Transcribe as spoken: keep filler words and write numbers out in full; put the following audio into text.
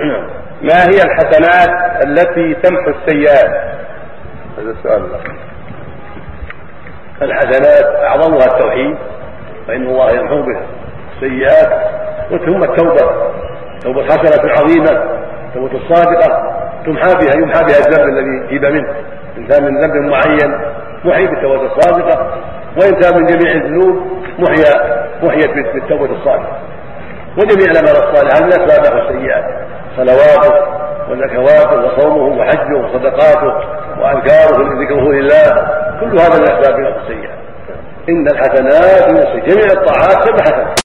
ما هي الحسنات التي تمحو السيئات؟ هذا السؤال. الحسنات أعظمها التوحيد، فإن الله يمحو بها السيئات، وثم التوبة، توبة حسنة عظيمة، توبة الصادقة تمحى بها يمحى بها الذنب الذي جيب منه، إن كان من ذنب معين محي بالتوبة الصادقة، وإن كان من جميع الذنوب محيا محيت بالتوبة الصادقة. وجميع الأعمال الصالحة من أسباب محو السيئات، صلواته وزكواته وصومه وحجه وصدقاته وأذكاره وذكره لله، كل هذا من أسباب محو السيئات. إن الحسنات من جميع الطاعات سبع حسنات.